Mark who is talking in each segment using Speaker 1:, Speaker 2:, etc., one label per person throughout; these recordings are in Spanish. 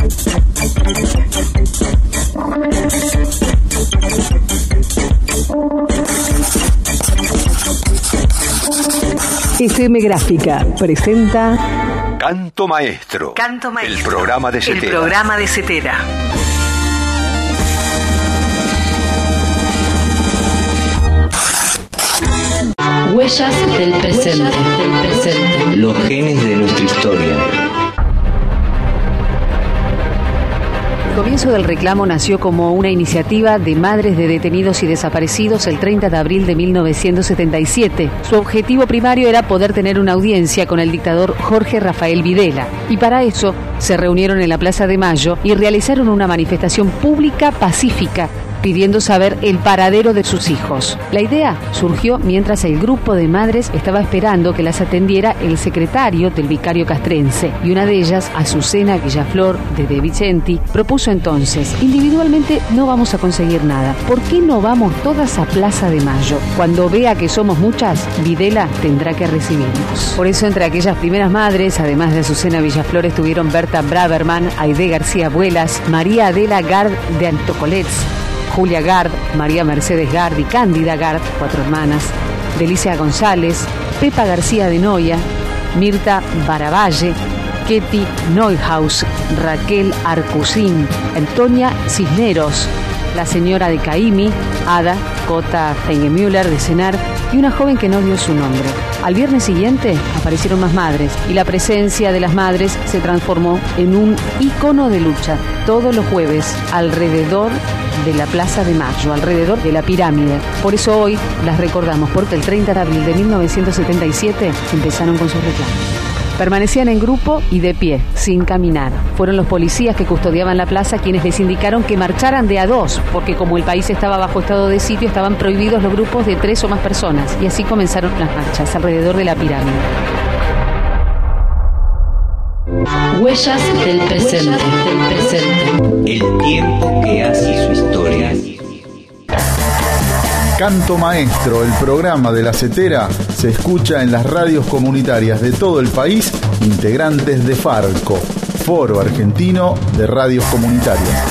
Speaker 1: FM Gráfica presenta
Speaker 2: Canto Maestro.
Speaker 1: Canto Maestro.
Speaker 2: El programa de Cetera.
Speaker 1: El programa de Cetera.
Speaker 3: Huellas del presente.
Speaker 4: Los genes de nuestra historia.
Speaker 1: El comienzo del reclamo nació como una iniciativa de madres de detenidos y desaparecidos el 30 de abril de 1977. Su objetivo primario era poder tener una audiencia con el dictador Jorge Rafael Videla. Y para eso se reunieron en la Plaza de Mayo y realizaron una manifestación pública pacífica, pidiendo saber el paradero de sus hijos. La idea surgió mientras el grupo de madres estaba esperando que las atendiera el secretario del vicario castrense, y una de ellas, Azucena Villaflor de De Vicenti, propuso entonces: individualmente no vamos a conseguir nada, ¿por qué no vamos todas a Plaza de Mayo? Cuando vea que somos muchas, Videla tendrá que recibirnos. Por eso, entre aquellas primeras madres, además de Azucena Villaflor, estuvieron Berta Braverman, Aide García Buelas, María Adela Gard de Antocolets, Julia Gard, María Mercedes Gard y Cándida Gard, 4 hermanas, Delicia González, Pepa García de Noya, Mirta Baravalle, Ketty Neuhaus, Raquel Arcusín, Antonia Cisneros, la señora de Caimi, Ada Cota Feigemüller de Senar, y una joven que no dio su nombre. Al viernes siguiente aparecieron más madres y la presencia de las madres se transformó en un ícono de lucha todos los jueves alrededor de la Plaza de Mayo, alrededor de la pirámide. Por eso hoy las recordamos, porque el 30 de abril de 1977 empezaron con sus reclamos. Permanecían en grupo y de pie, sin caminar. Fueron los policías que custodiaban la plaza quienes les indicaron que marcharan de a 2, porque como el país estaba bajo estado de sitio, estaban prohibidos los grupos de 3 o más personas. Y así comenzaron las marchas alrededor de la pirámide.
Speaker 3: Huellas del presente.
Speaker 4: El tiempo que hace su historia.
Speaker 5: Canto Maestro, el programa de la Cetera, se escucha en las radios comunitarias de todo el país, integrantes de FARCO, Foro Argentino de Radios Comunitarias.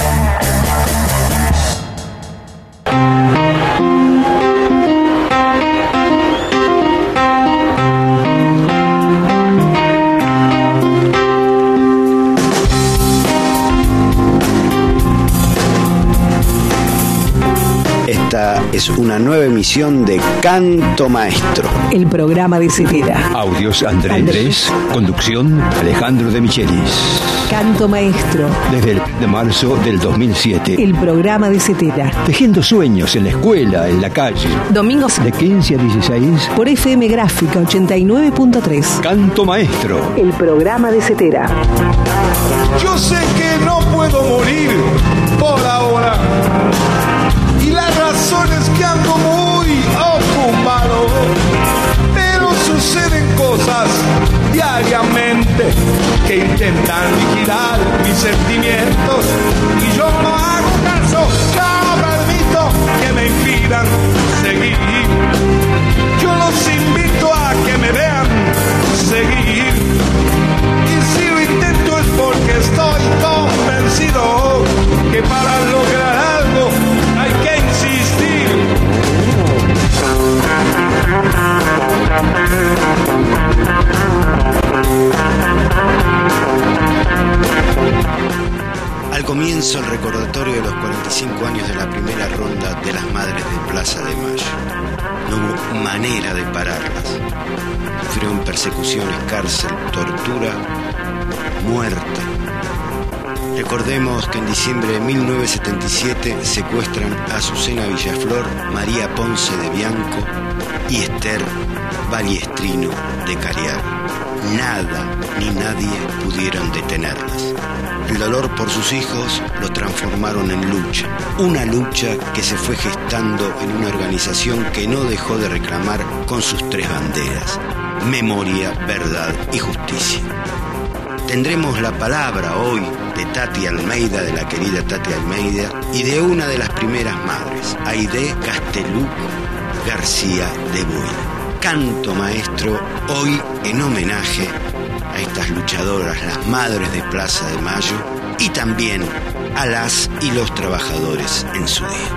Speaker 6: Esta es una nueva emisión de Canto Maestro,
Speaker 1: El programa de Cetera.
Speaker 2: Audios Andrés. Conducción Alejandro de Michelis.
Speaker 1: Canto Maestro,
Speaker 2: Desde el de marzo del 2007.
Speaker 1: el programa de Cetera.
Speaker 2: Tejiendo sueños en la escuela, en la calle.
Speaker 1: Domingos
Speaker 2: De 15 a 16.
Speaker 1: por FM Gráfica 89.3.
Speaker 2: Canto Maestro.
Speaker 1: El programa de Cetera.
Speaker 7: Yo sé que no puedo morir por ahora, y la razón es que ando muy ocupado, pero suceden cosas diariamente que intentan liquidar mis sentimientos, y yo no hago caso, no permito que me impidan seguir. Yo los invito a que me vean seguir, y si lo intento es porque estoy convencido que para lograr algo hay que insistir.
Speaker 6: Al comienzo, el recordatorio de los 45 años de la primera ronda de las Madres de Plaza de Mayo. No hubo manera de pararlas. Sufrieron persecuciones, cárcel, tortura, muerte. Recordemos que en diciembre de 1977 secuestran a Azucena Villaflor, María Ponce de Bianco y Esther Baliestrino de Cariaga. Nada ni nadie pudieron detenerlas. El dolor por sus hijos lo transformaron en lucha. Una lucha que se fue gestando en una organización que no dejó de reclamar con sus 3 banderas: memoria, verdad y justicia. Tendremos la palabra hoy de Tati Almeida, de la querida Tati Almeida, y de una de las primeras madres, Aide Casteluc García de Buena. Canto Maestro, hoy en homenaje a estas luchadoras, las madres de Plaza de Mayo, y también a las y los trabajadores en su día.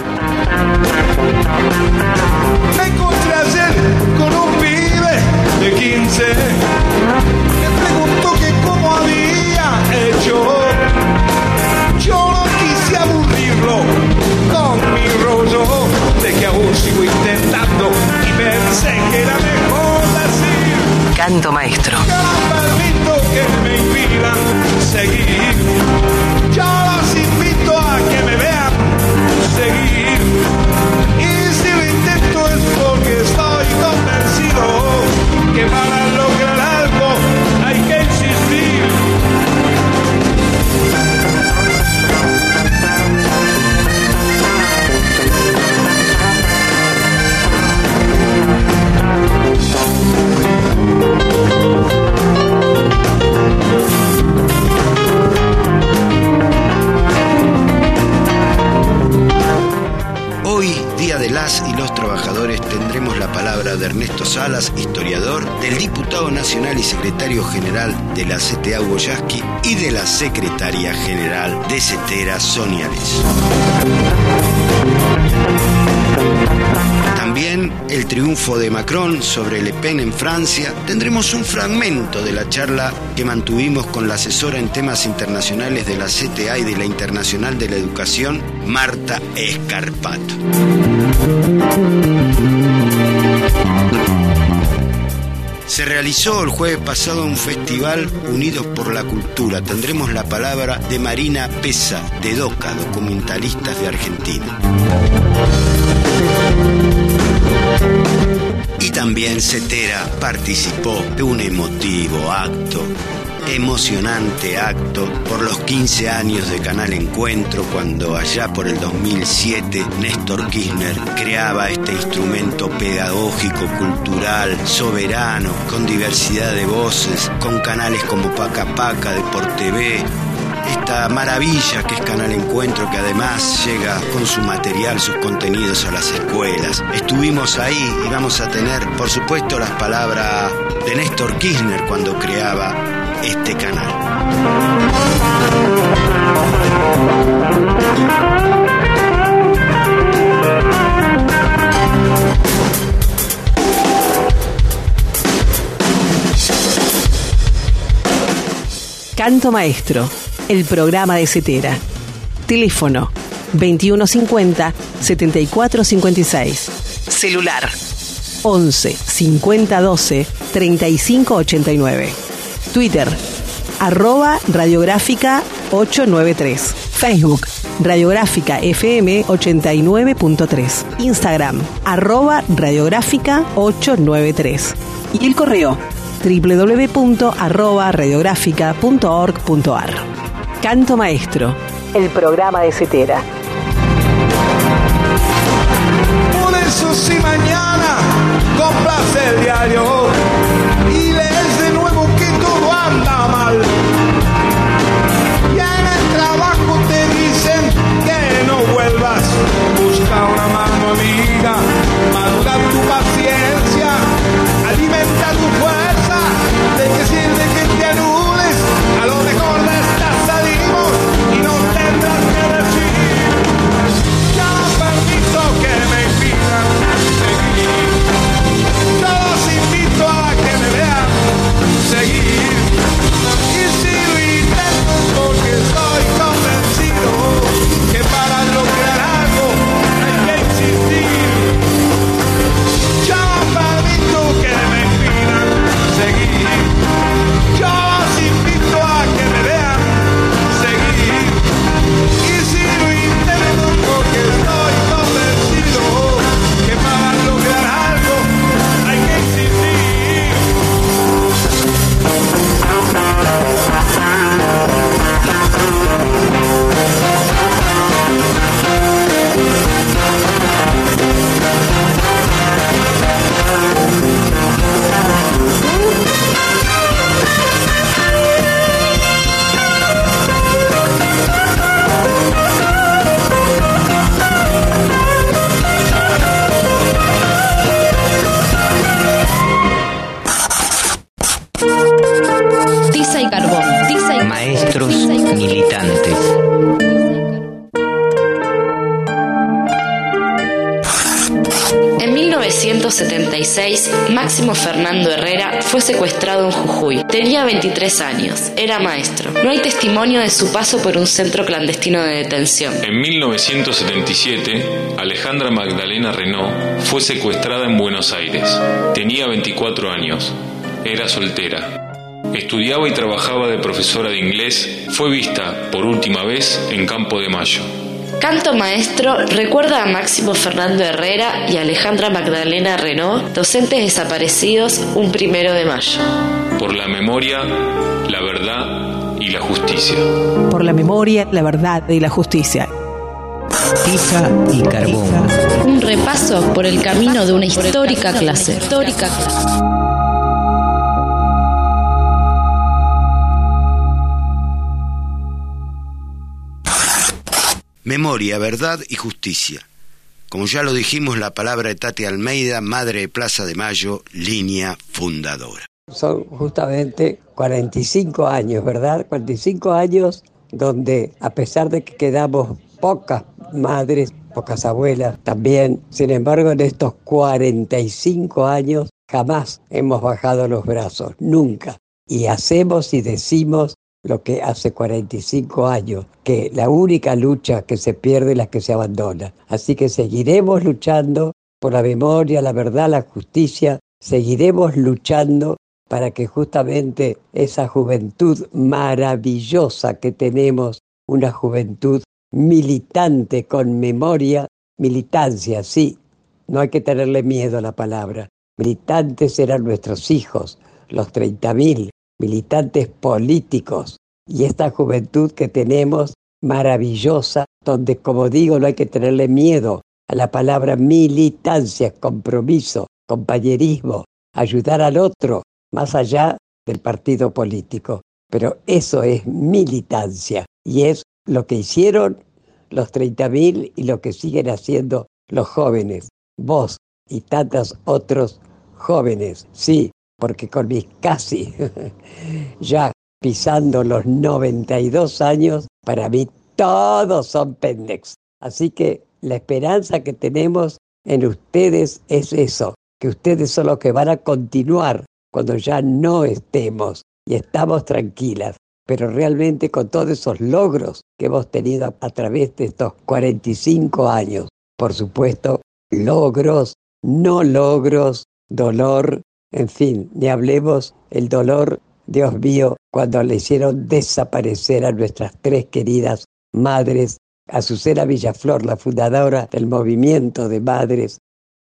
Speaker 7: Me encontré ayer con un pibe de 15. Me preguntó que cómo había hecho. Yo no quise aburrirlo con mi rollo de que aún sigo intentando y pensé que era mejor decir
Speaker 1: Canto Maestro.
Speaker 7: yo no permito que me impidan seguir. Yo los invito a que me vean seguir. Y si lo intento es porque estoy convencido que para lograr algo hay que insistir.
Speaker 6: Hoy, Día de las y los Trabajadores, tendremos la palabra de Ernesto Salas, historiador, del diputado nacional y secretario general de la CTA Hugo Yasky y de la secretaria general de CETERA, Sonia Les. También el triunfo de Macron sobre Le Pen en Francia. Tendremos un fragmento de la charla que mantuvimos con la asesora en temas internacionales de la CTA y de la Internacional de la Educación, Marta Escarpato. Se realizó el jueves pasado un festival Unidos por la Cultura. Tendremos la palabra de Marina Pesa, de DOCA, Documentalistas de Argentina. Y también CETERA participó de un emocionante acto por los 15 años de Canal Encuentro, cuando allá por el 2007 Néstor Kirchner creaba este instrumento pedagógico, cultural, soberano, con diversidad de voces, con canales como Paca Paca, Deport TV, esta maravilla que es Canal Encuentro, que además llega con su material, sus contenidos a las escuelas. Estuvimos ahí y vamos a tener, por supuesto, las palabras de Néstor Kirchner cuando creaba este canal.
Speaker 1: Canto Maestro, el programa de CETERA. Teléfono 2150-7456. Celular 11 50 12 35 89. Twitter @radiográfica 893. Facebook Radiográfica FM 89.3. Instagram @radiográfica 893. Y el correo www.radiográfica.org.ar. Canto Maestro, el programa de CETERA.
Speaker 7: Por eso si mañana compras el diario y lees de nuevo que todo anda mal, y en el trabajo te dicen que no vuelvas, busca una mano amiga, madura tu paciencia, alimenta tu fuerza. ¿De qué sirve que te anules? A lo mejor de estas salimos y no tendrás que decir. Ya no permito que me impidan seguir. Yo los invito a
Speaker 4: militante.
Speaker 3: En 1976, Máximo Fernando Herrera fue secuestrado en Jujuy. Tenía 23 años, era maestro. No hay testimonio de su paso por un centro clandestino de detención.
Speaker 8: En 1977, Alejandra Magdalena Renault fue secuestrada en Buenos Aires. Tenía 24 años, era soltera. Estudiaba y trabajaba de profesora de inglés. Fue vista por última vez en Campo de Mayo.
Speaker 3: Canto Maestro recuerda a Máximo Fernando Herrera y Alejandra Magdalena Renault, docentes desaparecidos, un 1 de mayo.
Speaker 8: Por la memoria, la verdad y la justicia.
Speaker 9: Por la memoria, la verdad y la justicia.
Speaker 4: Tiza y carbón.
Speaker 3: Un repaso por el camino de una histórica clase.
Speaker 6: Memoria, verdad y justicia. Como ya lo dijimos, la palabra de Tati Almeida, madre de Plaza de Mayo, línea fundadora.
Speaker 10: Son justamente 45 años, ¿verdad? 45 años donde, a pesar de que quedamos pocas madres, pocas abuelas también, sin embargo, en estos 45 años jamás hemos bajado los brazos, nunca. Y hacemos y decimos lo que hace 45 años, que la única lucha que se pierde es la que se abandona. Así que seguiremos luchando por la memoria, la verdad, la justicia, seguiremos luchando para que justamente esa juventud maravillosa que tenemos, una juventud militante con memoria, militancia, sí, no hay que tenerle miedo a la palabra. Militantes eran nuestros hijos, los 30.000, militantes políticos, y esta juventud que tenemos maravillosa, donde, como digo, no hay que tenerle miedo a la palabra militancia, compromiso, compañerismo, ayudar al otro, más allá del partido político. Pero eso es militancia, y es lo que hicieron los 30.000 y lo que siguen haciendo los jóvenes, vos y tantos otros jóvenes, sí, porque con mis casi ya pisando los 92 años, para mí todos son pendex. Así que la esperanza que tenemos en ustedes es eso, que ustedes son los que van a continuar cuando ya no estemos y estamos tranquilas. Pero realmente con todos esos logros que hemos tenido a través de estos 45 años, por supuesto, logros, no logros, dolor, en fin, ni hablemos el dolor, Dios mío, cuando le hicieron desaparecer a nuestras tres queridas madres, Azucena Villaflor, la fundadora del movimiento de madres,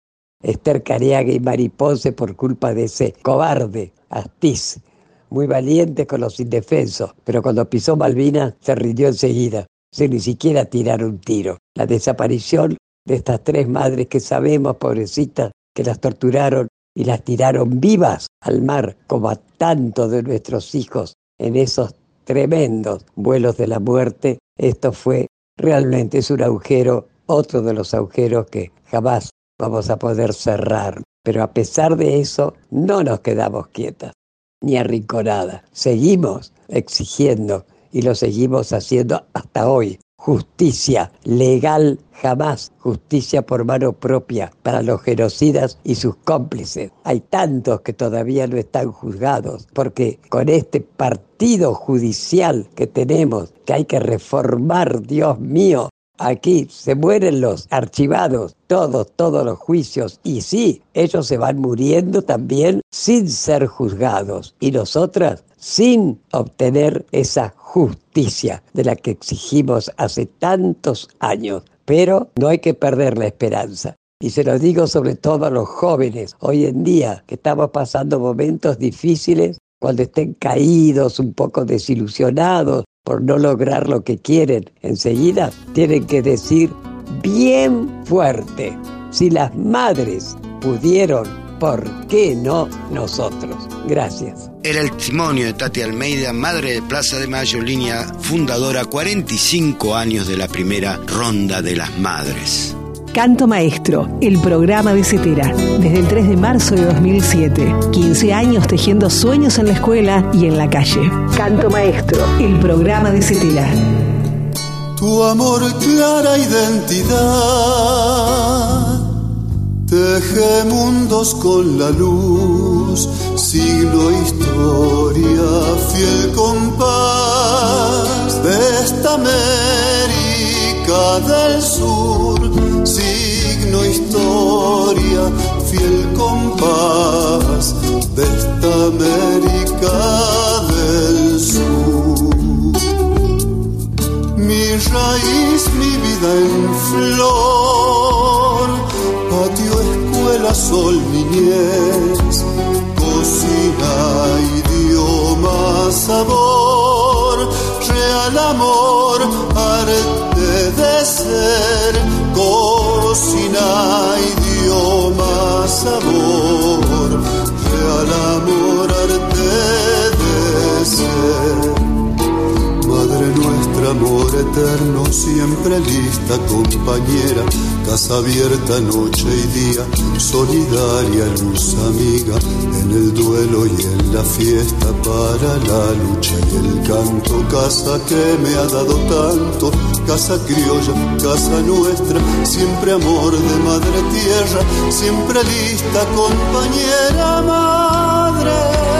Speaker 10: Esther Careaga y Mari Ponce, por culpa de ese cobarde Astiz, muy valiente con los indefensos, pero cuando pisó Malvinas se rindió enseguida, sin ni siquiera tirar un tiro. La desaparición de estas tres madres que sabemos, pobrecitas, que las torturaron y las tiraron vivas al mar, como a tantos de nuestros hijos en esos tremendos vuelos de la muerte. Esto fue realmente, es un agujero, otro de los agujeros que jamás vamos a poder cerrar. Pero a pesar de eso, no nos quedamos quietas ni arrinconadas. Seguimos exigiendo y lo seguimos haciendo hasta hoy. Justicia legal jamás, justicia por mano propia para los genocidas y sus cómplices. Hay tantos que todavía no están juzgados, porque con este partido judicial que tenemos, que hay que reformar, Dios mío, aquí se mueren los archivados, todos los juicios, y sí, ellos se van muriendo también sin ser juzgados, y nosotras sin obtener esa justicia de la que exigimos hace tantos años. Pero no hay que perder la esperanza. Y se lo digo sobre todo a los jóvenes, hoy en día, que estamos pasando momentos difíciles, cuando estén caídos, un poco desilusionados por no lograr lo que quieren, enseguida tienen que decir bien fuerte: si las madres pudieron, ¿por qué no nosotros? Gracias.
Speaker 6: Era el testimonio de Tati Almeida, madre de Plaza de Mayo, línea fundadora, 45 años de la primera ronda de las madres.
Speaker 9: Canto Maestro, el programa de Cetera. Desde el 3 de marzo de 2007. 15 años tejiendo sueños en la escuela y en la calle. Canto Maestro, el programa de Cetera.
Speaker 11: Tu amor, clara identidad, teje mundos con la luz, signo, historia, fiel compás de esta América del Sur. Signo, historia, fiel compás de esta América del Sur. Mi raíz, mi vida en flor, patio, escuela, sol, niñez, cocina, idioma, sabor, real amor, arte de ser, cocina, idioma, sabor, real amor, arte de ser. Madre nuestra, amor eterno, siempre lista, compañera, casa abierta noche y día, solidaria, luz amiga, en el duelo y en la fiesta, para la lucha y el canto, casa que me ha dado tanto, casa criolla, casa nuestra, siempre amor de madre tierra, siempre lista, compañera, madre.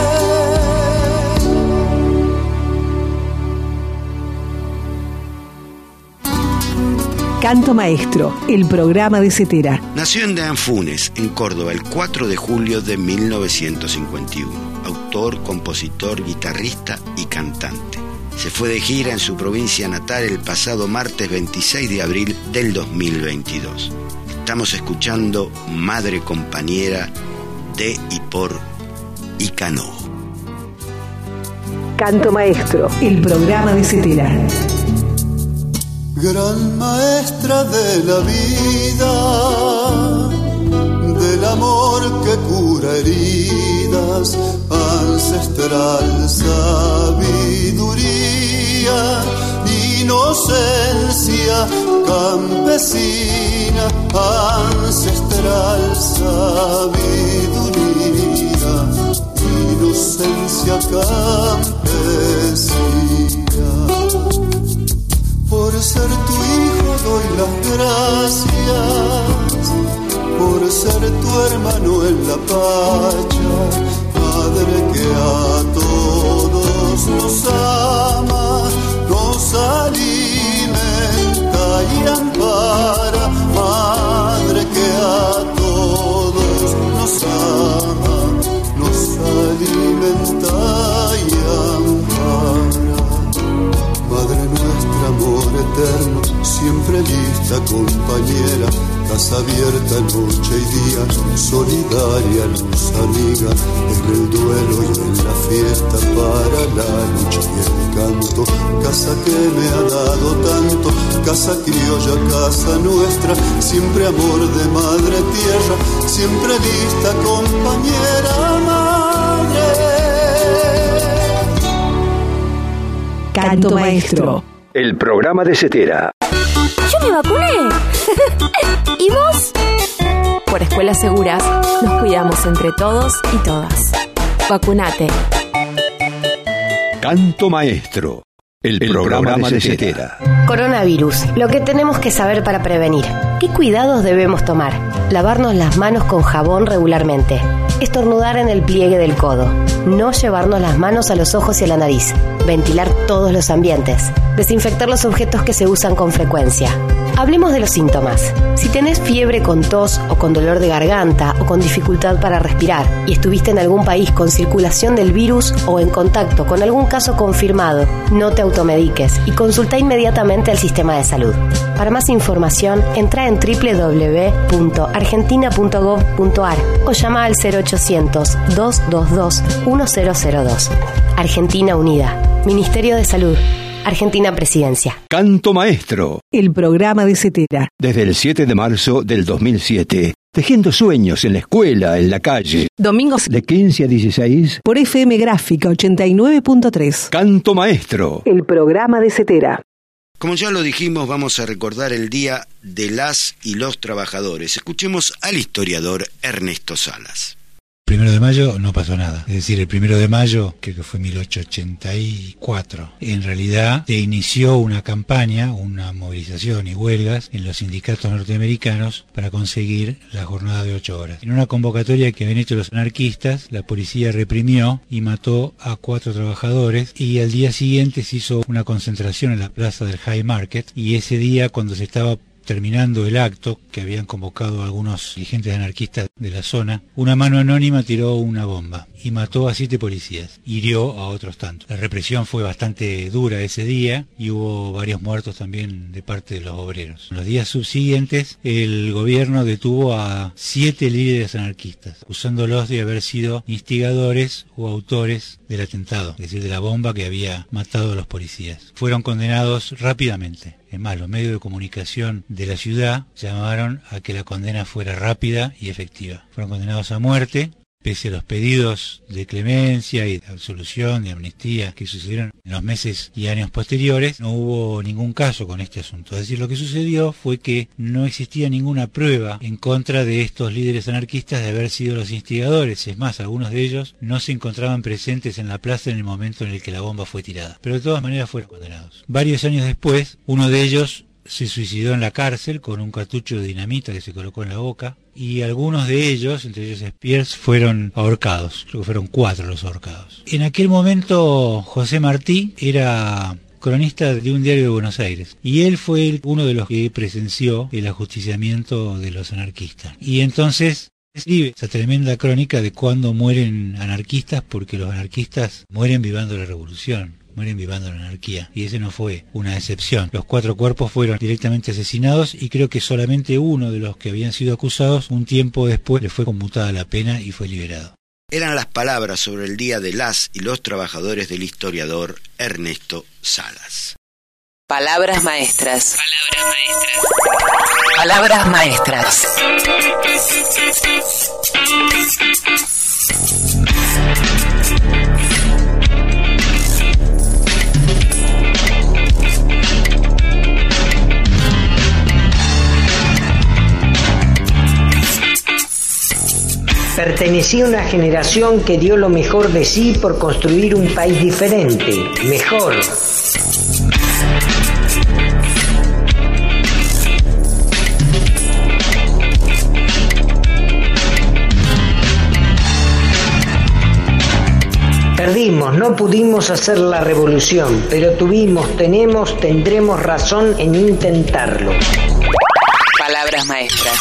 Speaker 9: Canto Maestro, el programa de Cetera.
Speaker 6: Nació en Deanfunes, en Córdoba, el 4 de julio de 1951. Autor, compositor, guitarrista y cantante. Se fue de gira en su provincia natal el pasado martes 26 de abril del 2022. Estamos escuchando Madre Compañera de y por Icanó.
Speaker 9: Canto Maestro, el programa de Cetera.
Speaker 11: Gran maestra de la vida, del amor que cura heridas, ancestral sabiduría, inocencia campesina, ancestral sabiduría, inocencia campesina. Por ser tu hijo doy las gracias, por ser tu hermano en la pacha, madre que a todos nos ama, nos alimenta y ampara, madre que a todos nos ama, nos alimenta y ampara. Madre nuestra, amor eterno, siempre lista, compañera, casa abierta noche y día, solidaria, luz amiga, en el duelo y en la fiesta, para la lucha y el canto, casa que me ha dado tanto, casa criolla, casa nuestra, siempre amor de madre tierra, siempre lista, compañera, madre.
Speaker 9: Canto Maestro,
Speaker 2: el programa de Cetera.
Speaker 12: Yo me vacuné. ¿Y vos? Por Escuelas Seguras nos cuidamos entre todos y todas. Vacunate.
Speaker 2: Canto Maestro, el programa de Cetera.
Speaker 13: Coronavirus, lo que tenemos que saber para prevenir. ¿Qué cuidados debemos tomar? Lavarnos las manos con jabón regularmente. Estornudar en el pliegue del codo. No llevarnos las manos a los ojos y a la nariz. Ventilar todos los ambientes. Desinfectar los objetos que se usan con frecuencia. Hablemos de los síntomas. Si tenés fiebre con tos o con dolor de garganta o con dificultad para respirar y estuviste en algún país con circulación del virus o en contacto con algún caso confirmado, no te automediques y consulta inmediatamente al sistema de salud. Para más información, entra en www.argentina.gov.ar o llama al 0800-222-1002. Argentina Unida. Ministerio de Salud. Argentina Presidencia.
Speaker 2: Canto Maestro,
Speaker 9: el programa de Cetera.
Speaker 2: Desde el 7 de marzo del 2007, tejiendo sueños en la escuela, en la calle.
Speaker 9: Domingos
Speaker 2: de 15 a 16
Speaker 9: por FM Gráfica 89.3.
Speaker 2: Canto Maestro,
Speaker 9: el programa de Cetera.
Speaker 6: Como ya lo dijimos, vamos a recordar el Día de las y los Trabajadores. Escuchemos al historiador Ernesto Salas.
Speaker 14: El 1 de mayo no pasó nada. Es decir, el 1 de mayo, creo que fue 1884, en realidad se inició una campaña, una movilización y huelgas en los sindicatos norteamericanos para conseguir la jornada de 8 horas. En una convocatoria que habían hecho los anarquistas, la policía reprimió y mató a 4 trabajadores, y al día siguiente se hizo una concentración en la plaza del High Market, y ese día, cuando se estaba terminando el acto, que habían convocado a algunos dirigentes anarquistas de la zona, una mano anónima tiró una bomba y mató a 7 policías, hirió a otros tantos. La represión fue bastante dura ese día y hubo varios muertos también de parte de los obreros. En los días subsiguientes, el gobierno detuvo a 7 líderes anarquistas, acusándolos de haber sido instigadores o autores del atentado, es decir, de la bomba que había matado a los policías. Fueron condenados rápidamente. Es más, los medios de comunicación de la ciudad llamaron a que la condena fuera rápida y efectiva. Fueron condenados a muerte, pese a los pedidos de clemencia y de absolución, de amnistía que sucedieron en los meses y años posteriores. No hubo ningún caso con este asunto. Es decir, lo que sucedió fue que no existía ninguna prueba en contra de estos líderes anarquistas de haber sido los instigadores. Es más, algunos de ellos no se encontraban presentes en la plaza en el momento en el que la bomba fue tirada. Pero de todas maneras fueron condenados. Varios años después, uno de ellos se suicidó en la cárcel con un cartucho de dinamita que se colocó en la boca, y algunos de ellos, entre ellos Spears, fueron ahorcados. Creo que fueron 4 los ahorcados. En aquel momento José Martí era cronista de un diario de Buenos Aires, y él fue uno de los que presenció el ajusticiamiento de los anarquistas. Y entonces escribe esa tremenda crónica de cuando mueren anarquistas, porque los anarquistas mueren vivando la revolución, mueren vivando la anarquía, y ese no fue una excepción. Los 4 cuerpos fueron directamente asesinados, y creo que solamente uno de los que habían sido acusados, un tiempo después, le fue conmutada la pena y fue liberado.
Speaker 6: Eran las palabras sobre el Día de las y los Trabajadores del historiador Ernesto Salas.
Speaker 15: Palabras maestras. Palabras maestras.
Speaker 16: Pertenecí a una generación que dio lo mejor de sí por construir un país diferente, mejor. Perdimos, no pudimos hacer la revolución, pero tuvimos, tenemos, tendremos razón en intentarlo.
Speaker 15: Palabras maestras.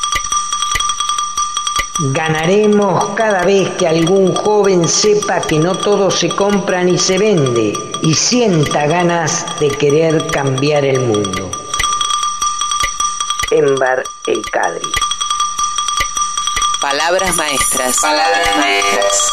Speaker 16: Ganaremos cada vez que algún joven sepa que no todo se compra ni se vende y sienta ganas de querer cambiar el mundo. Enver El Kadri.
Speaker 15: Palabras maestras. Palabras maestras.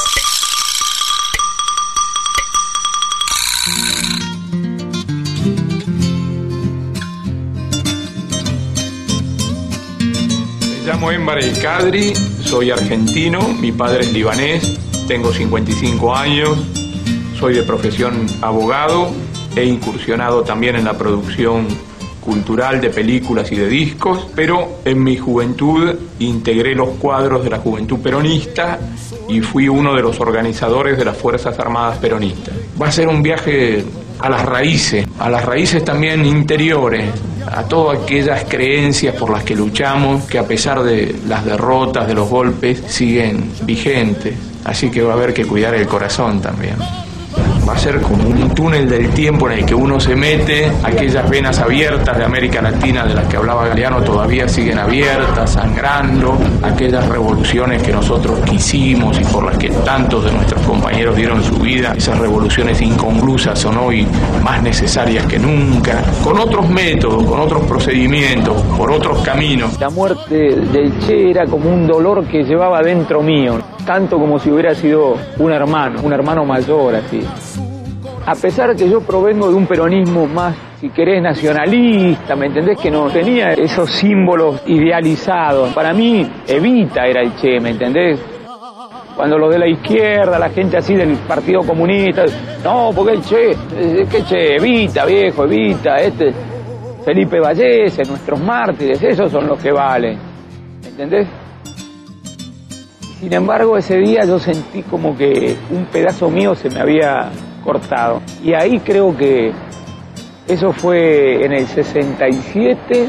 Speaker 8: Me llamo Enver El Kadri, soy argentino, mi padre es libanés, tengo 55 años, soy de profesión abogado, he incursionado también en la producción cultural de películas y de discos, pero en mi juventud integré los cuadros de la Juventud Peronista y fui uno de los organizadores de las Fuerzas Armadas Peronistas. Va a ser un viaje a las raíces también interiores, a todas aquellas creencias por las que luchamos, que a pesar de las derrotas, de los golpes, siguen vigentes. Así que va a haber que cuidar el corazón también. Va a ser como un túnel del tiempo en el que uno se mete, aquellas venas abiertas de América Latina de las que hablaba Galeano todavía siguen abiertas, sangrando, aquellas revoluciones que nosotros quisimos y por las que tantos de nuestros compañeros dieron su vida, esas revoluciones inconclusas son hoy más necesarias que nunca, con otros métodos, con otros procedimientos, por otros caminos.
Speaker 17: La muerte del Che era como un dolor que llevaba dentro mío, tanto como si hubiera sido un hermano mayor, así. A pesar que yo provengo de un peronismo más, si querés, nacionalista, ¿me entendés? Que no tenía esos símbolos idealizados. Para mí, Evita era el Che, ¿me entendés? Cuando los de la izquierda, la gente así del Partido Comunista, no, porque el Che, Evita, viejo, Evita, Felipe Vallese, nuestros mártires, esos son los que valen, ¿entendés? Sin embargo, ese día yo sentí como que un pedazo mío se me había cortado. Y ahí creo que eso fue en el 67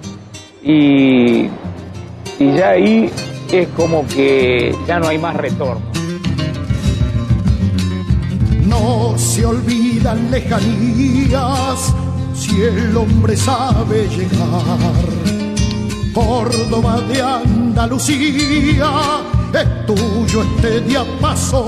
Speaker 17: y ya ahí es como que ya no hay más retorno.
Speaker 18: No se olvidan lejanías si el hombre sabe llegar. Córdoba de Andalucía, es tuyo este diapasón,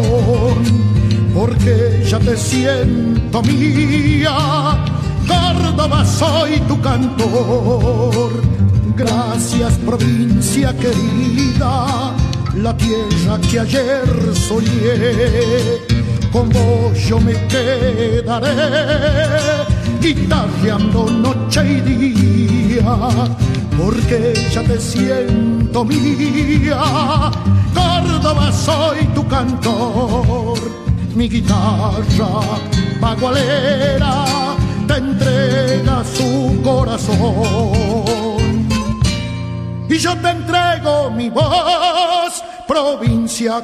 Speaker 18: porque ya te siento mía. Córdoba, soy tu cantor. Gracias, provincia querida, la tierra que ayer soñé. Con vos yo me quedaré, guitarreando noche y día, porque ya te siento mía. Córdoba, soy tu cantor. Mi guitarra bagualera te entrega su corazón, y yo te entrego mi voz, provincia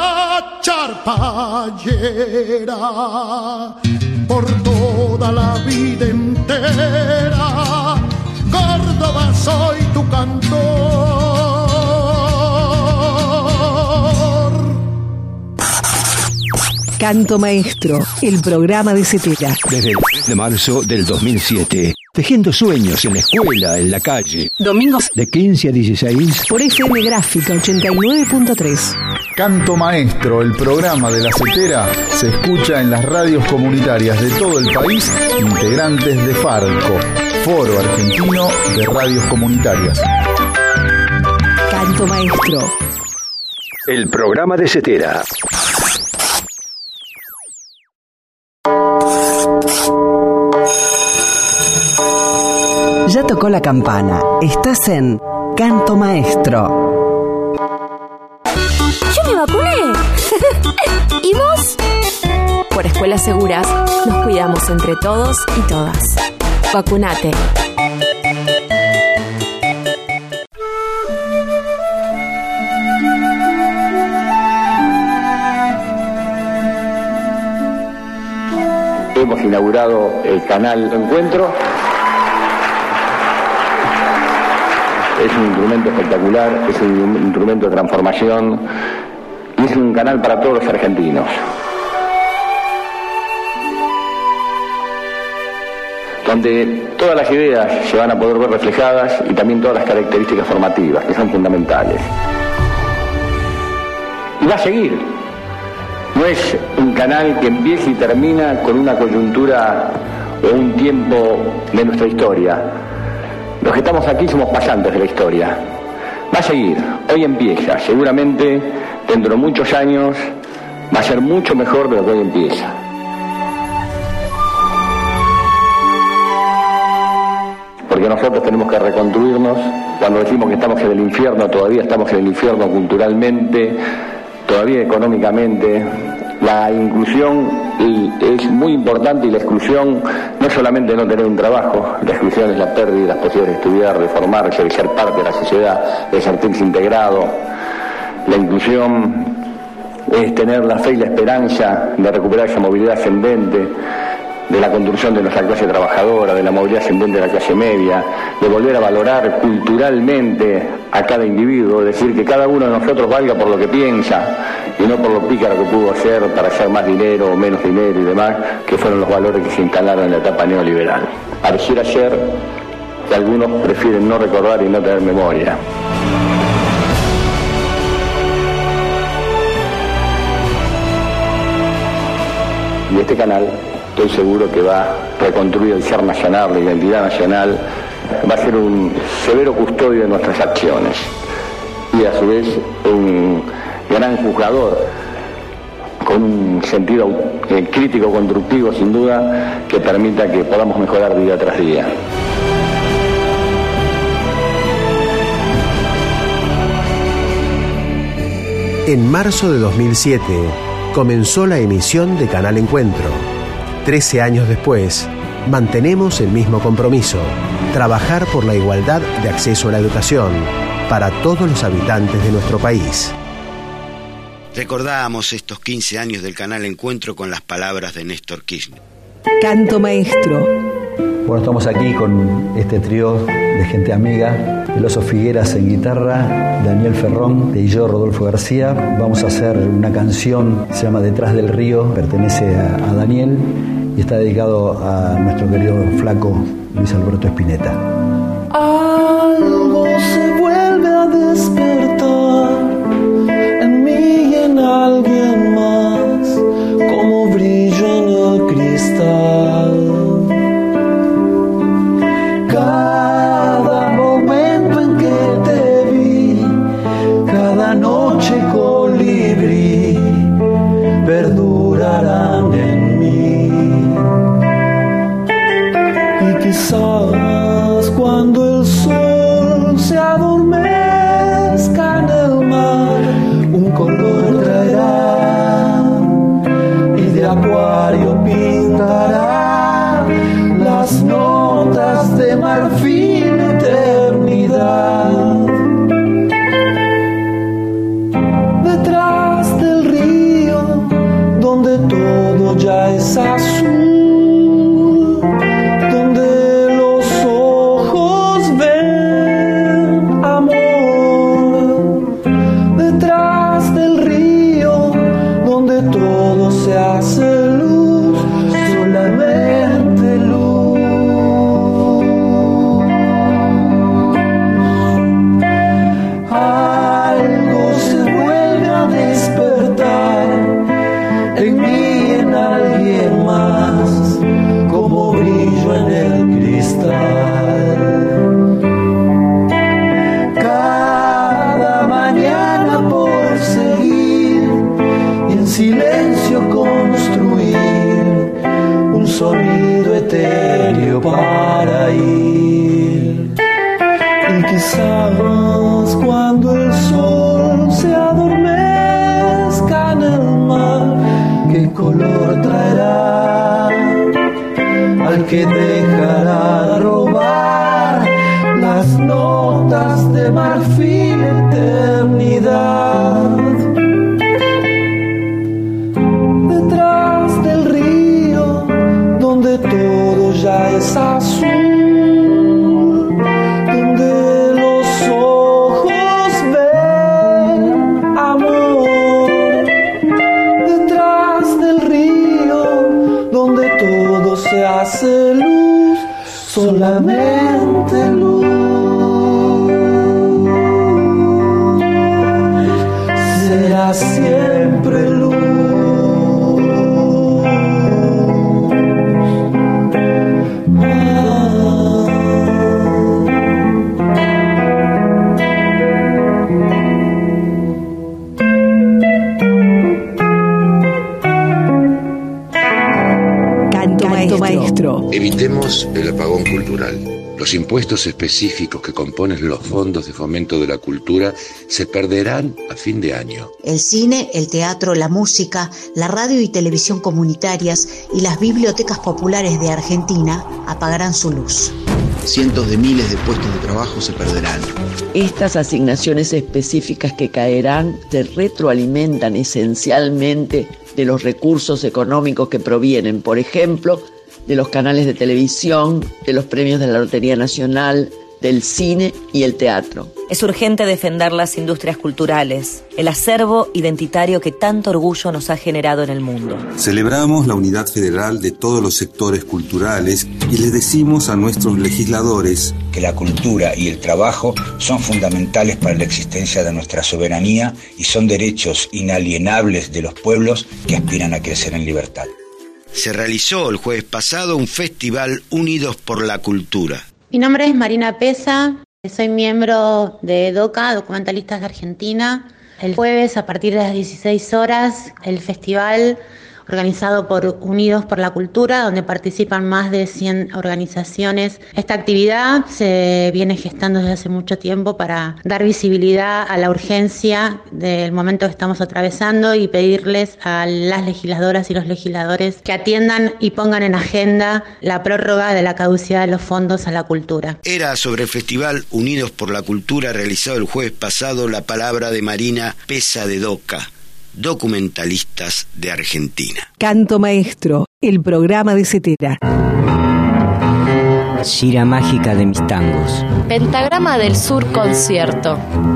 Speaker 18: cacharpayera, por toda la vida entera. Córdoba, soy tu cantor.
Speaker 9: Canto Maestro, el programa de Cetera.
Speaker 2: Desde el 3 de marzo del 2007, tejiendo sueños en la escuela, en la calle.
Speaker 9: Domingos
Speaker 2: de 15 a 16
Speaker 9: por FM Gráfica 89.3.
Speaker 5: Canto Maestro, el programa de la Cetera, se escucha en las radios comunitarias de todo el país, integrantes de Farco, Foro Argentino de Radios Comunitarias.
Speaker 9: Canto Maestro,
Speaker 2: el programa de Cetera.
Speaker 19: Ya tocó la campana. Estás en Canto Maestro.
Speaker 12: ¡Yo me vacuné! ¿Y vos? Por Escuelas Seguras nos cuidamos entre todos y todas. Vacunate.
Speaker 20: Hemos inaugurado el canal Encuentro. Es un instrumento espectacular, es un instrumento de transformación y es un canal para todos los argentinos. Donde todas las ideas se van a poder ver reflejadas y también todas las características formativas, que son fundamentales. Y va a seguir. No es un canal que empiece y termina con una coyuntura o un tiempo de nuestra historia. Los que estamos aquí somos pasantes de la historia. Va a seguir, hoy empieza, seguramente dentro de muchos años va a ser mucho mejor de lo que hoy empieza. Porque nosotros tenemos que reconstruirnos. Cuando decimos que estamos en el infierno, todavía estamos en el infierno culturalmente, todavía económicamente. La inclusión es muy importante y la exclusión no es solamente no tener un trabajo, la exclusión es la pérdida de las posibilidades de estudiar, de formarse, de ser parte de la sociedad, de sentirse integrado. La inclusión es tener la fe y la esperanza de recuperar esa movilidad ascendente, de la construcción de nuestra clase trabajadora, de la movilidad ascendente de la clase media, de volver a valorar culturalmente a cada individuo, es decir, que cada uno de nosotros valga por lo que piensa y no por lo pícaro que pudo hacer para hacer más dinero o menos dinero y demás, que fueron los valores que se instalaron en la etapa neoliberal. Pareciera ser que algunos prefieren no recordar y no tener memoria. Y este canal, estoy seguro que va a reconstruir el ser nacional, la identidad nacional, va a ser un severo custodio de nuestras acciones y a su vez un gran juzgador con un sentido crítico, constructivo sin duda, que permita que podamos mejorar día tras día.
Speaker 21: En marzo de 2007 comenzó la emisión de Canal Encuentro. 13 años después, mantenemos el mismo compromiso: trabajar por la igualdad de acceso a la educación para todos los habitantes de nuestro país.
Speaker 6: Recordábamos estos 15 años del Canal Encuentro con las palabras de Néstor Kirchner.
Speaker 9: Canto maestro.
Speaker 22: Bueno, estamos aquí con este trío de gente amiga: El Oso Figueras en guitarra, Daniel Ferrón y yo, Rodolfo García. Vamos a hacer una canción que se llama Detrás del Río, pertenece a Daniel y está dedicado a nuestro querido flaco Luis Alberto Spinetta.
Speaker 23: Algo se vuelve a despertar en mí y en alguien más, como brillo en el cristal. Cada momento en que te vi, cada noche colibrí, perdurarán en mí. Y quizás cuando el sol se adormezca en el mar, un color traerá y de acuario pintará las notas de marfil eternidad. Detrás del río, donde todo ya es azul, donde los ojos ven amor. Detrás del río, donde todo se hace luz, solamente luz. Algo se vuelve a despertar en mí y en alguien más, como brillo en el cristal. Cada mañana por seguir y en silencio construir un sonido etéreo para ir. Y quizás cuando el sol se adormezca en el mar, ¿qué color traerá al que dejará robar las notas de marfil eternidad? Detrás del río, donde todo ya es azul, donde los ojos ven amor. Detrás del río, donde todo se hace luz, solamente luz. Será siempre luz.
Speaker 9: Canto maestro.
Speaker 24: Evitemos el apagón cultural. Los impuestos específicos que componen los fondos de fomento de la cultura se perderán a fin de año.
Speaker 25: El cine, el teatro, la música, la radio y televisión comunitarias y las bibliotecas populares de Argentina apagarán su luz.
Speaker 26: Cientos de miles de puestos de trabajo se perderán.
Speaker 27: Estas asignaciones específicas que caerán se retroalimentan esencialmente de los recursos económicos que provienen, por ejemplo, de los canales de televisión, de los premios de la Lotería Nacional, del cine y el teatro.
Speaker 28: Es urgente defender las industrias culturales, el acervo identitario que tanto orgullo nos ha generado en el mundo.
Speaker 29: Celebramos la unidad federal de todos los sectores culturales y les decimos a nuestros legisladores
Speaker 30: que la cultura y el trabajo son fundamentales para la existencia de nuestra soberanía y son derechos inalienables de los pueblos que aspiran a crecer en libertad.
Speaker 6: Se realizó el jueves pasado un festival Unidos por la Cultura.
Speaker 31: Mi nombre es Marina Pesa, soy miembro de DOCA, Documentalistas de Argentina. El jueves, a partir de las 16 horas, el festival organizado por Unidos por la Cultura, donde participan más de 100 organizaciones. Esta actividad se viene gestando desde hace mucho tiempo para dar visibilidad a la urgencia del momento que estamos atravesando y pedirles a las legisladoras y los legisladores que atiendan y pongan en agenda la prórroga de la caducidad de los fondos a la cultura.
Speaker 6: Era sobre el Festival Unidos por la Cultura realizado el jueves pasado la palabra de Marina Pesa de Doca, documentalistas de Argentina.
Speaker 9: Canto Maestro, el programa de Cetera.
Speaker 1: Gira mágica de mis tangos.
Speaker 12: Pentagrama del Sur concierto.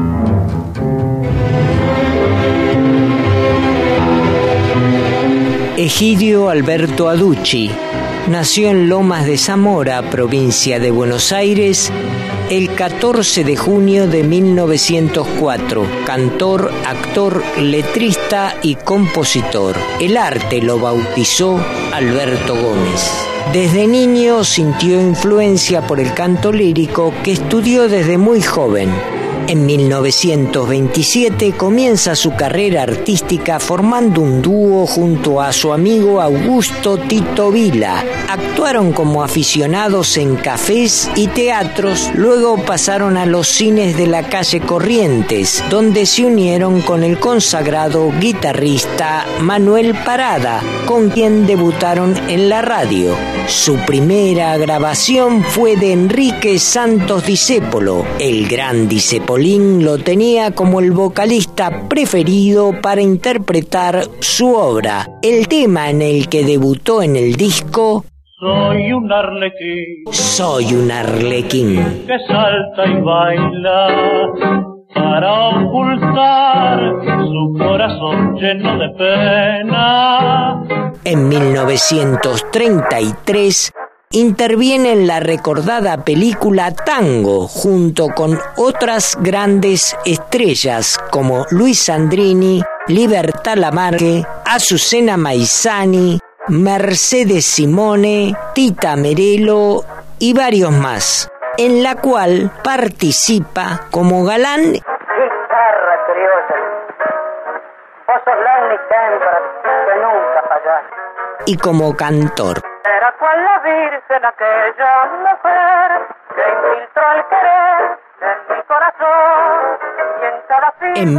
Speaker 1: Egidio Alberto Aducci nació en Lomas de Zamora, provincia de Buenos Aires, el 14 de junio de 1904. Cantor, actor, letrista y compositor. El arte lo bautizó Alberto Gómez. Desde niño sintió influencia por el canto lírico que estudió desde muy joven. En 1927 comienza su carrera artística formando un dúo junto a su amigo Augusto Tito Vila. Actuaron como aficionados en cafés y teatros, luego pasaron a los cines de la calle Corrientes, donde se unieron con el consagrado guitarrista Manuel Parada, con quien debutaron en la radio. Su primera grabación fue de Enrique Santos Discépolo. El gran Discépolo lo tenía como el vocalista preferido para interpretar su obra. El tema en el que debutó en el disco:
Speaker 3: Soy un arlequín.
Speaker 1: Soy un arlequín.
Speaker 3: Que salta y baila para ocultar su corazón lleno de pena.
Speaker 1: En 1933 interviene en la recordada película Tango, junto con otras grandes estrellas como Luis Sandrini, Libertad Lamarque, Azucena Maizani, Mercedes Simone, Tita Merelo y varios más, en la cual participa como galán.
Speaker 4: Guitarra criolla, vos sos la única hembra que nunca fallaste.
Speaker 1: Y como cantor.
Speaker 4: Era cual la virgen aquella mujer que infiltró el querer en mi corazón y en cada fibra.
Speaker 1: En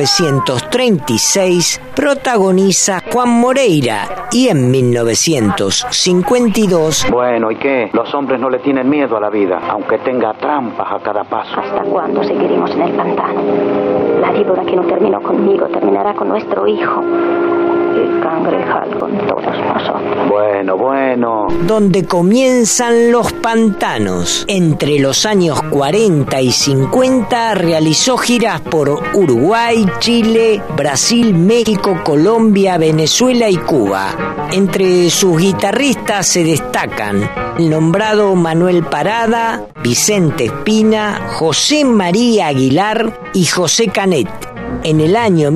Speaker 1: 1936 protagoniza Juan Moreira y en 1952...
Speaker 7: Bueno, ¿y qué? Los hombres no le tienen miedo a la vida, aunque tenga trampas a cada paso.
Speaker 8: ¿Hasta cuándo seguiremos en el pantano? La víbora que no terminó conmigo terminará con nuestro hijo. El cangrejal con todos nosotros.
Speaker 7: Bueno.
Speaker 1: Donde comienzan los pantanos. Entre los años 40 y 50 realizó giras por Uruguay, Chile, Brasil, México, Colombia, Venezuela y Cuba. Entre sus guitarristas se destacan el nombrado Manuel Parada, Vicente Espina, José María Aguilar y José Canet. En el año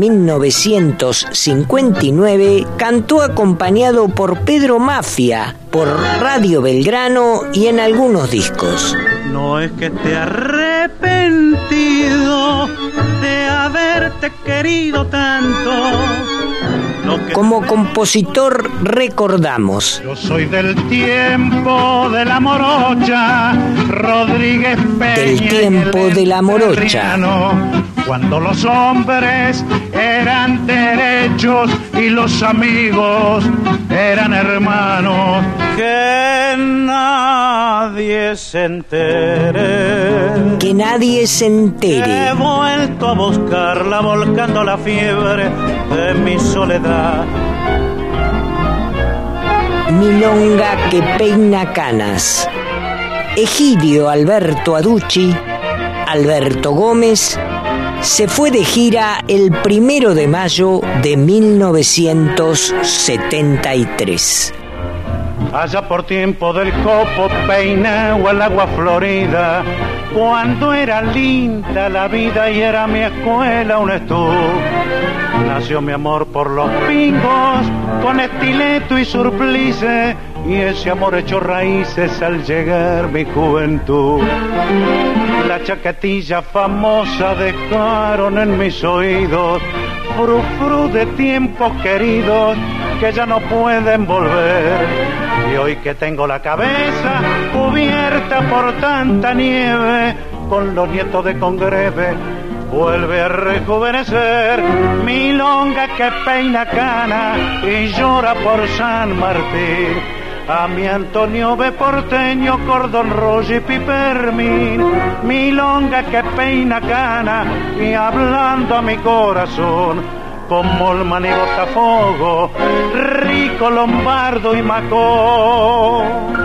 Speaker 1: 1959 cantó acompañado por Pedro Mafia, por Radio Belgrano y en algunos discos.
Speaker 3: No es que esté arrepentido de haberte querido tanto.
Speaker 1: Como compositor recordamos:
Speaker 3: Yo soy del tiempo de la morocha, Rodríguez Peña.
Speaker 1: Del tiempo de la morocha.
Speaker 3: Cuando los hombres eran derechos y los amigos eran hermanos. Que nadie se entere.
Speaker 1: Que nadie se entere.
Speaker 3: He vuelto a buscarla volcando la fiebre de mi soledad.
Speaker 1: Milonga que peina canas. Egidio Alberto Aducci, Alberto Gómez, se fue de gira el 1 de mayo de 1973.
Speaker 3: Allá por tiempo del copo peinado al agua florida, cuando era linda la vida y era mi escuela un estudio. Nació mi amor por los pingos, con estileto y surplice, y ese amor echó raíces al llegar mi juventud. La chaquetilla famosa dejaron en mis oídos, frufru de tiempos queridos, que ya no pueden volver. Y hoy que tengo la cabeza cubierta por tanta nieve, con los nietos de Congreve vuelve a rejuvenecer. Milonga que peina cana y llora por San Martín. A mi Antonio ve porteño, cordón rollo y pipermín. Milonga que peina cana y hablando a mi corazón, con Molman y Botafogo, Rico, Lombardo y Macón.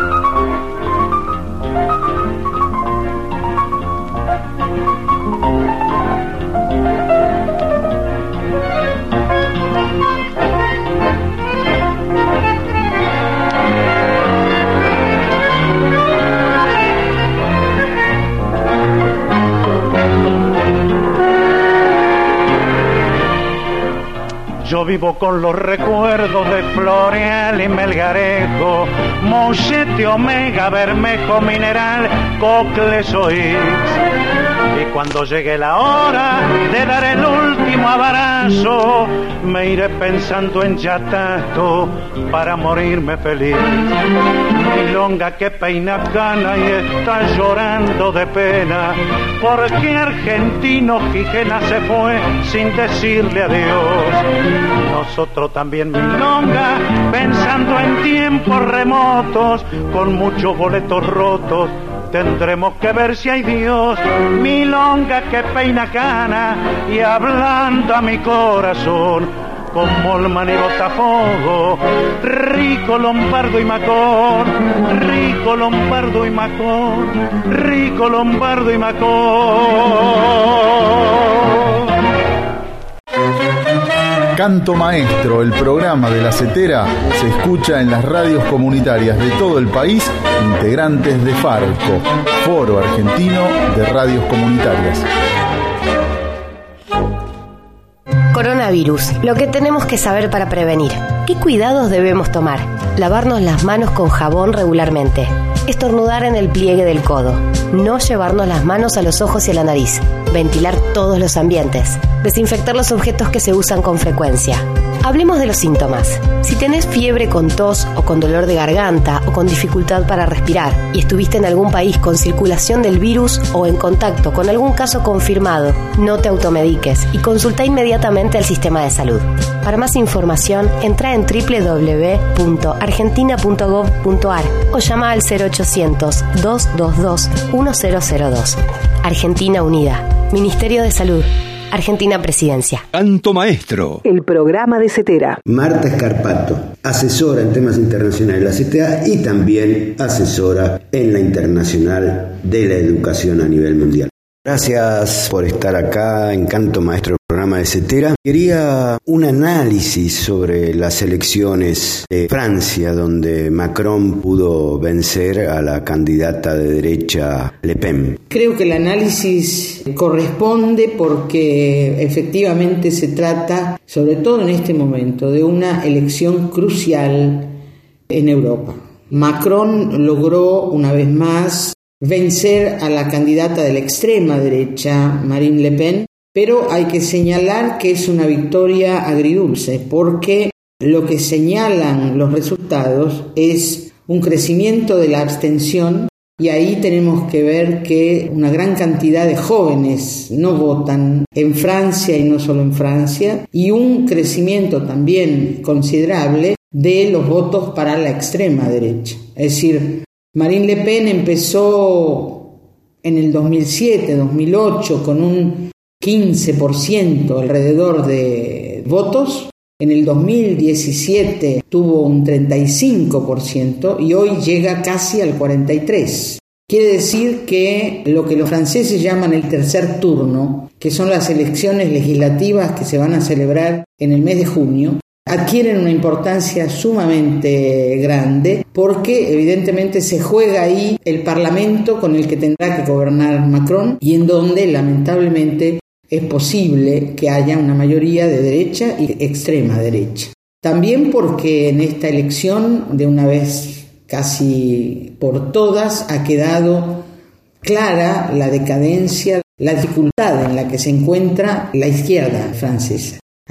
Speaker 3: Yo vivo con los recuerdos de Floreal y Melgarejo, Mochete, Omega, Bermejo, Mineral, Cocles o X. Y cuando llegue la hora de dar el último abrazo, me iré pensando en Yatato para morirme feliz. Milonga que peina cana y está llorando de pena, porque Argentino Quijena se fue sin decirle adiós. Nosotros también, milonga, pensando en tiempos remotos, con muchos boletos rotos, tendremos que ver si hay Dios. Milonga que peina cana y hablando a mi corazón, con Molman y Botafogo, Rico, Lombardo y Macón, Rico, Lombardo y Macón, Rico, Lombardo y Macón.
Speaker 2: Canto Maestro, el programa de La Setera, se escucha en las radios comunitarias de todo el país, integrantes de FARCO, Foro Argentino de Radios Comunitarias.
Speaker 5: Coronavirus, lo que tenemos que saber para prevenir. ¿Qué cuidados debemos tomar? Lavarnos las manos con jabón regularmente. Estornudar en el pliegue del codo. No llevarnos las manos a los ojos y a la nariz. Ventilar todos los ambientes. Desinfectar los objetos que se usan con frecuencia. Hablemos de los síntomas. Si tenés fiebre con tos o con dolor de garganta o con dificultad para respirar y estuviste en algún país con circulación del virus o en contacto con algún caso confirmado, no te automediques y consulta inmediatamente al sistema de salud. Para más información, entra en www.argentina.gov.ar o llama al 0800-222-1002. Argentina Unida. Ministerio de Salud. Argentina Presidencia.
Speaker 21: Canto Maestro.
Speaker 9: El programa de CETERA.
Speaker 6: Marta Scarpato, asesora en temas internacionales de la CTA y también asesora en la Internacional de la Educación a nivel mundial. Gracias por estar acá en Canto Maestro, el programa de CETERA. Quería un análisis sobre las elecciones de Francia, donde Macron pudo vencer a la candidata de derecha Le Pen.
Speaker 10: Creo que el análisis corresponde porque efectivamente se trata, sobre todo en este momento, de una elección crucial en Europa. Macron logró una vez más vencer a la candidata de la extrema derecha, Marine Le Pen, pero hay que señalar que es una victoria agridulce, porque lo que señalan los resultados es un crecimiento de la abstención, y ahí tenemos que ver que una gran cantidad de jóvenes no votan en Francia y no solo en Francia, y un crecimiento también considerable de los votos para la extrema derecha. Es decir, Marine Le Pen empezó en el 2007-2008 con un 15% alrededor de votos. En el 2017 tuvo un 35% y hoy llega casi al 43%. Quiere decir que lo que los franceses llaman el tercer turno, que son las elecciones legislativas que se van a celebrar en el mes de junio, adquieren una importancia sumamente grande porque evidentemente se juega ahí el Parlamento con el que tendrá que gobernar Macron y en donde lamentablemente es posible que haya una mayoría de derecha y extrema derecha. También porque en esta elección, de una vez casi por todas, ha quedado clara la decadencia, la dificultad en la que se encuentra la izquierda francesa.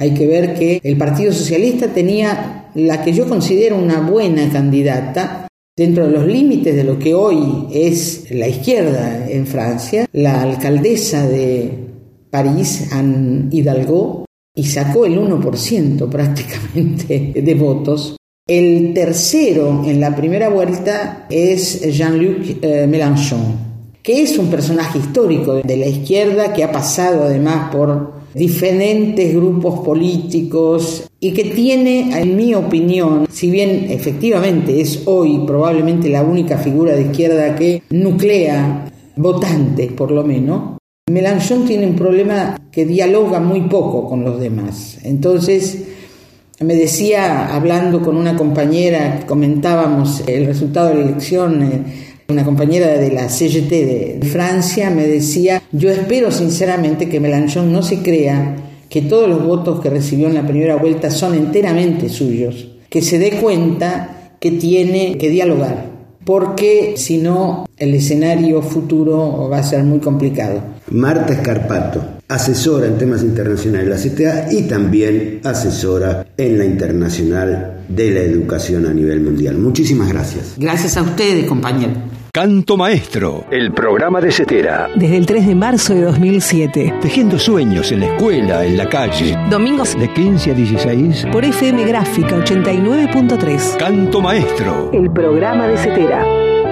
Speaker 10: Hay que ver que el Partido Socialista tenía la que yo considero una buena candidata dentro de los límites de lo que hoy es la izquierda en Francia, la alcaldesa de París, Anne Hidalgo, y sacó el 1% prácticamente de votos. El tercero en la primera vuelta es Jean-Luc Mélenchon, que es un personaje histórico de la izquierda que ha pasado además por diferentes grupos políticos y que tiene, en mi opinión, si bien efectivamente es hoy probablemente la única figura de izquierda que nuclea votantes por lo menos, Mélenchon tiene un problema que dialoga muy poco con los demás. Entonces, me decía, hablando con una compañera, comentábamos el resultado de la elección, una compañera de la CGT de Francia, me decía, yo espero sinceramente que Mélenchon no se crea que todos los votos que recibió en la primera vuelta son enteramente suyos, que se dé cuenta que tiene que dialogar, porque si no el escenario futuro va a ser muy complicado.
Speaker 11: Marta Scarpato, asesora en temas internacionales de la CTA y también asesora en la internacional de la educación a nivel mundial. Muchísimas gracias.
Speaker 10: Gracias a ustedes, compañeros.
Speaker 13: Canto Maestro, el programa de Cetera.
Speaker 9: Desde el 3 de marzo de 2007.
Speaker 13: Tejiendo sueños en la escuela, en la calle.
Speaker 9: Domingos
Speaker 13: de 15 a 16.
Speaker 9: Por FM Gráfica 89.3.
Speaker 13: Canto Maestro,
Speaker 9: el programa de Cetera.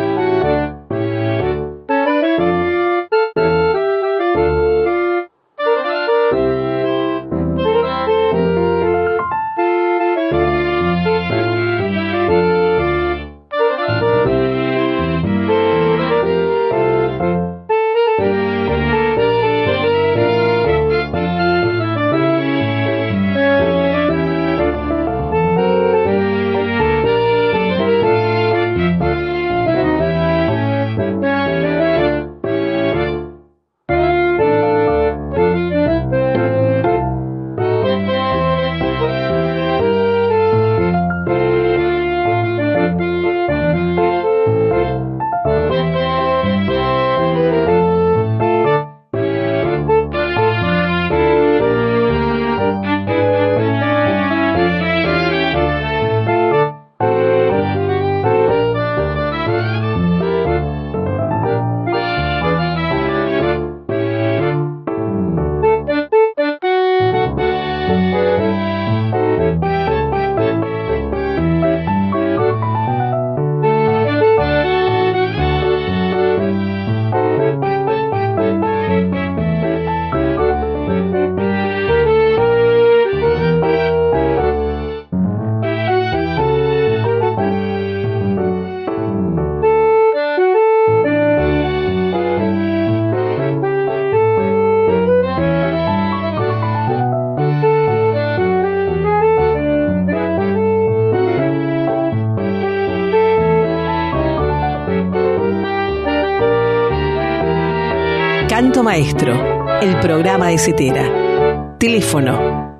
Speaker 9: Canto Maestro, el programa de Cetera. Teléfono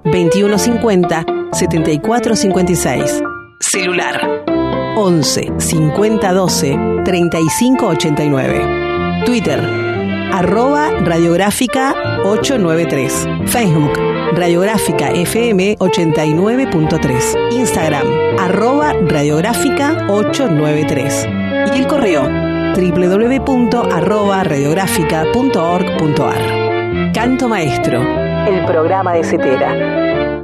Speaker 9: 2150-7456. Celular 11 50 12 35 89. Twitter @radiográfica 893. Facebook Radiográfica FM 89.3. Instagram @radiográfica 893. Y el correo www.radiográfica.org.ar. Canto Maestro, el programa de Cetera.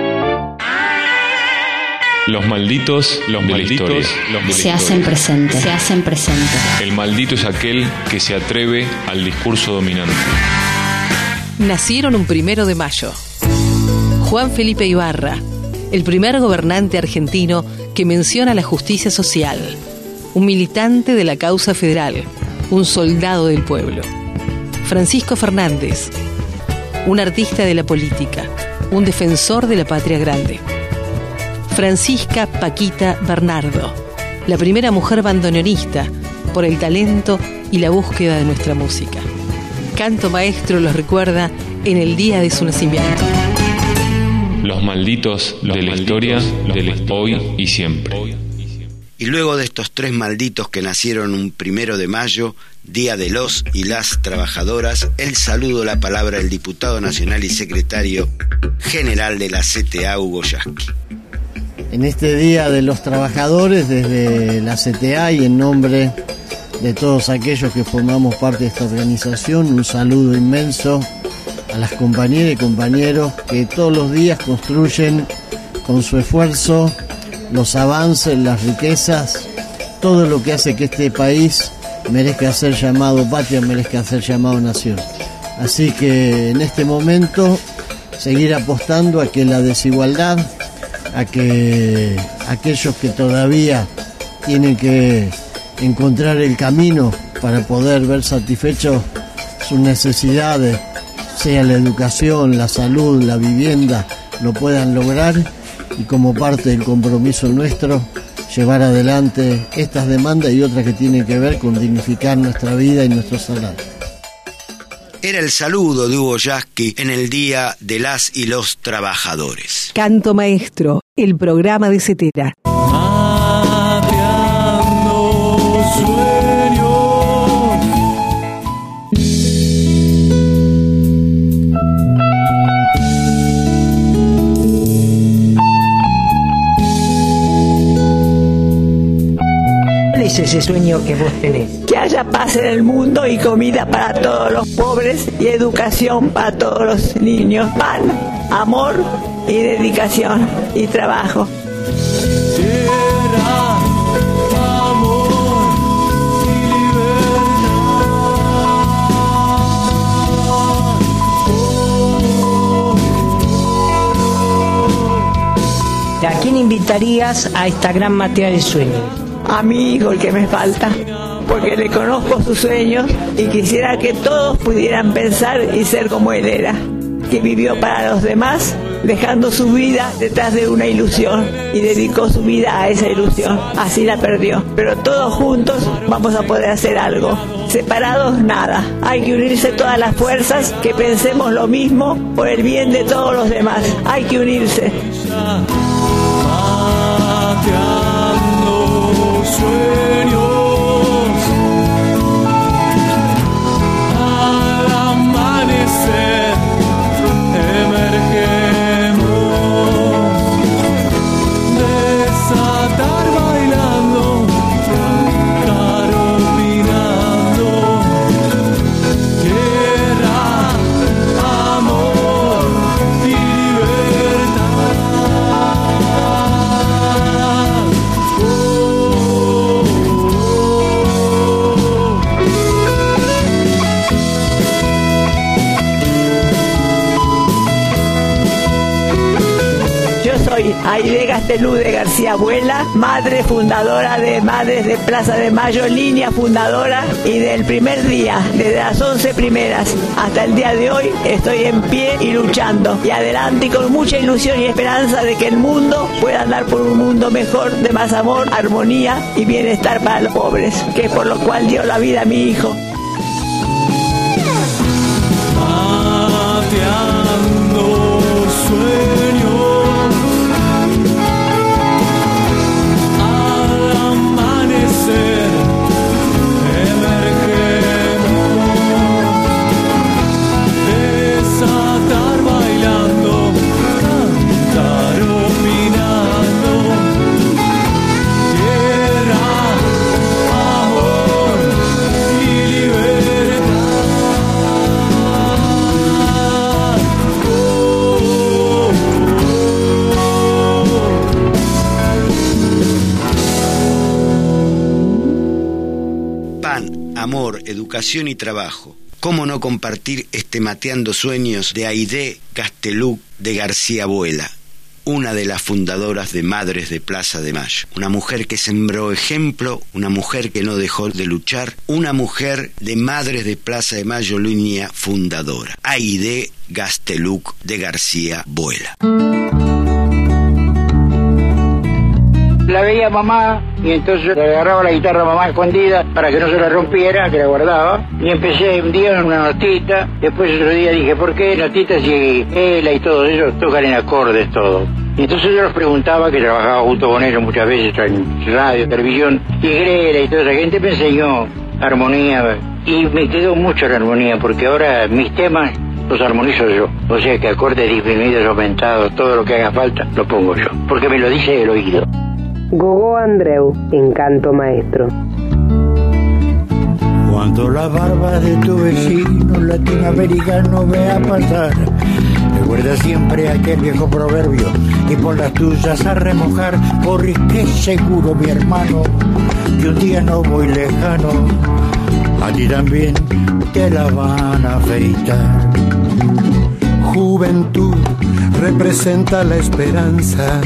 Speaker 14: Los malditos de la historia
Speaker 25: se hacen presentes.
Speaker 14: El maldito es aquel que se atreve al discurso dominante.
Speaker 9: Nacieron un 1 de mayo. Juan Felipe Ibarra, el primer gobernante argentino que menciona la justicia social. Un militante de la causa federal, un soldado del pueblo. Francisco Fernández, un artista de la política, un defensor de la patria grande. Francisca Paquita Bernardo, la primera mujer bandoneonista, por el talento y la búsqueda de nuestra música. Canto Maestro los recuerda en el día de su nacimiento.
Speaker 14: Los malditos de la historia del hoy y siempre.
Speaker 6: Y luego de estos 3 malditos que nacieron un 1 de mayo, Día de los y las trabajadoras, el saludo, la palabra del diputado nacional y secretario general de la CTA, Hugo Yasky.
Speaker 15: En este Día de los Trabajadores, desde la CTA y en nombre de todos aquellos que formamos parte de esta organización, un saludo inmenso a las compañeras y compañeros que todos los días construyen con su esfuerzo los avances, las riquezas, todo lo que hace que este país merezca ser llamado patria, merezca ser llamado nación. Así que en este momento seguir apostando a que la desigualdad, a que aquellos que todavía tienen que encontrar el camino para poder ver satisfechos sus necesidades, sea la educación, la salud, la vivienda, lo puedan lograr, y como parte del compromiso nuestro, llevar adelante estas demandas y otras que tienen que ver con dignificar nuestra vida y nuestro salario.
Speaker 6: Era el saludo de Hugo Yasky en el Día de las y los Trabajadores.
Speaker 9: Canto Maestro, el programa de CETERA.
Speaker 1: ¿Cuál es ese sueño que vos tenés?
Speaker 16: Que haya paz en el mundo y comida para todos los pobres y educación para todos los niños. Pan, amor y dedicación y trabajo.
Speaker 1: ¿A quién invitarías a esta gran materia de sueños?
Speaker 16: A mi hijo, el que me falta, porque le conozco sus sueños y quisiera que todos pudieran pensar y ser como él era, que vivió para los demás, dejando su vida detrás de una ilusión y dedicó su vida a esa ilusión. Así la perdió, pero todos juntos vamos a poder hacer algo. Separados nada, hay que unirse todas las fuerzas, que pensemos lo mismo por el bien de todos los demás. Hay que unirse.
Speaker 17: Sueños al amanecer emergemos, desatar bailando, cantar opinando, tierra, amor y libertad.
Speaker 16: Soy Aide Gastelú de García Abuela, madre fundadora de Madres de Plaza de Mayo, línea fundadora, y del primer día, desde las 11 primeras hasta el día de hoy, estoy en pie y luchando y adelante y con mucha ilusión y esperanza de que el mundo pueda andar por un mundo mejor, de más amor, armonía y bienestar para los pobres, que es por lo cual dio la vida a mi hijo.
Speaker 17: Mateando sueños al amanecer emergemos, desatar bailando, cantar opinando, tierra, amor y libertad.
Speaker 6: Pan, amor, educación y trabajo. ¿Cómo no compartir este Mateando Sueños de Aide Gastelú de García Abuela, una de las fundadoras de Madres de Plaza de Mayo? Una mujer que sembró ejemplo, una mujer que no dejó de luchar, una mujer de Madres de Plaza de Mayo, línea fundadora. Aide Gastelú de García Abuela.
Speaker 18: La veía mamá y entonces le agarraba la guitarra a mamá escondida para que no se la rompiera, que la guardaba, y empecé un día en una notita. Después otro día dije, ¿por qué notita si ella y todos ellos tocan en acordes todo? Y entonces yo los preguntaba, que trabajaba junto con ellos muchas veces en radio, televisión, y Grela y toda esa gente me enseñó armonía, y me quedó mucho la armonía, porque ahora mis temas los armonizo yo. O sea que acordes disminuidos, aumentados, todo lo que haga falta, lo pongo yo, porque me lo dice el oído.
Speaker 1: Gogó Andreu, en Canto Maestro.
Speaker 19: Cuando la barba de tu vecino latinoamericano vea pasar, recuerda siempre aquel viejo proverbio y pon las tuyas a remojar, porque seguro, mi hermano, que un día no muy lejano a ti también te la van a afeitar.
Speaker 20: Juventud representa la esperanza.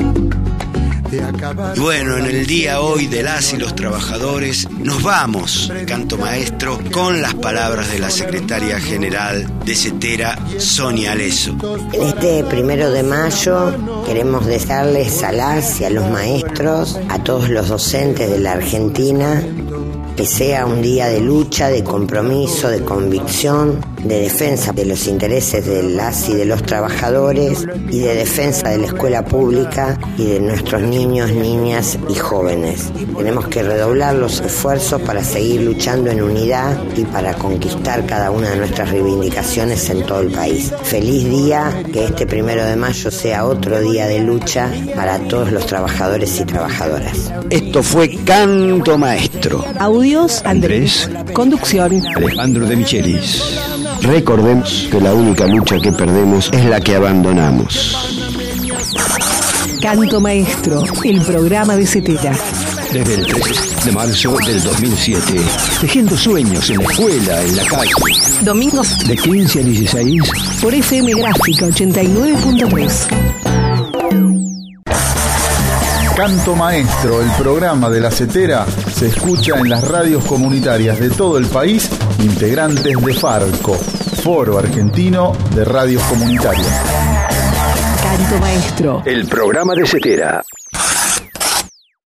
Speaker 6: Y bueno, en el día hoy de las y los trabajadores nos vamos, Canto Maestro, con las palabras de la secretaria general de CETERA, Sonia Aleso.
Speaker 22: En este 1 de mayo queremos desearles a las y a los maestros, a todos los docentes de la Argentina, que sea un día de lucha, de compromiso, de convicción, de defensa de los intereses de las y de los trabajadores y de defensa de la escuela pública y de nuestros niños, niñas y jóvenes. Tenemos que redoblar los esfuerzos para seguir luchando en unidad y para conquistar cada una de nuestras reivindicaciones en todo el país. Feliz día, que este 1 de mayo sea otro día de lucha para todos los trabajadores y trabajadoras.
Speaker 6: Esto fue Canto Maestro.
Speaker 9: Audios,
Speaker 13: Andrés.
Speaker 9: Conducción,
Speaker 13: Alejandro de Michelis.
Speaker 6: Recordemos que la única lucha que perdemos es la que abandonamos.
Speaker 9: Canto Maestro, el programa de CETERA.
Speaker 13: Desde el 3 de marzo del 2007, tejiendo sueños en la escuela, en la calle.
Speaker 9: Domingos
Speaker 13: de 15 a 16
Speaker 9: por FM Gráfica 89.3.
Speaker 2: Canto Maestro, el programa de la CETERA, se escucha en las radios comunitarias de todo el país, integrantes de FARCO, Foro Argentino de Radios Comunitarias.
Speaker 9: Canto Maestro,
Speaker 13: el programa de CETERA.